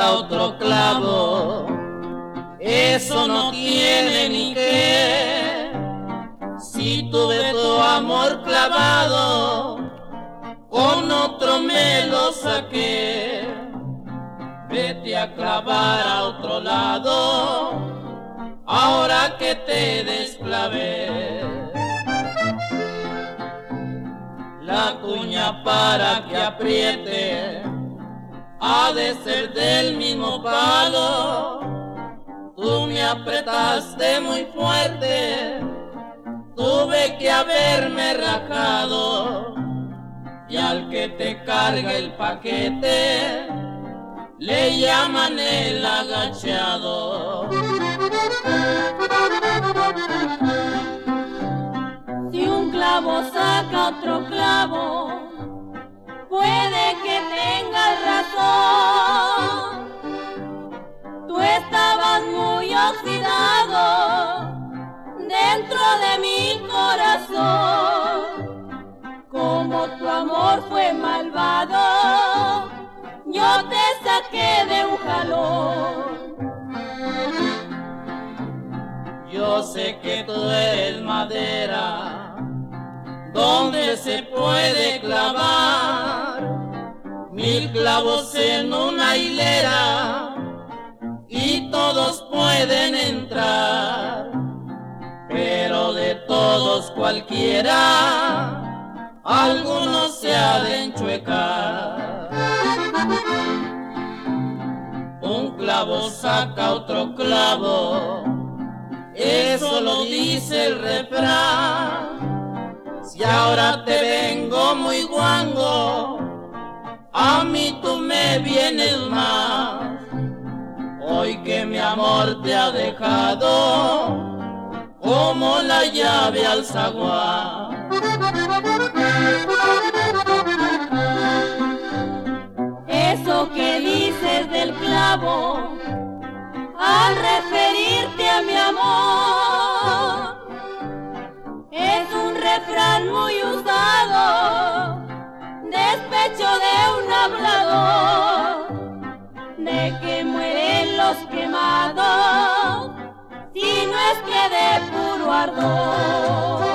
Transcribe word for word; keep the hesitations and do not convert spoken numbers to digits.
saca otro clavo, eso no tiene ni qué. Si tuve tu amor clavado, con otro me lo saqué. Vete a clavar a otro lado, ahora que te desclavé. La cuña para que apriete ha de ser del mismo palo. Tú me apretaste muy fuerte, tuve que haberme rajado. Y al que te carga el paquete le llaman el agachado. Si un clavo saca otro clavo, puede que tengas razón. Tú estabas muy oxidado dentro de mi corazón. Como tu amor fue malvado, yo te saqué de un jalón. Yo sé que tú eres madera donde se puede clavar mil clavos en una hilera y todos pueden entrar, pero de todos cualquiera algunos se ha de enchuecar. Un clavo saca otro clavo, eso lo dice el refrán. Si ahora te vengo muy guango, a mí tú me vienes más. Hoy que mi amor te ha dejado como la llave al zaguán. Eso que dices del clavo, al referirte a mi amor, es un refrán muy usado, despecho de un hablador, de que mueren los quemados, si no es que de puro ardor.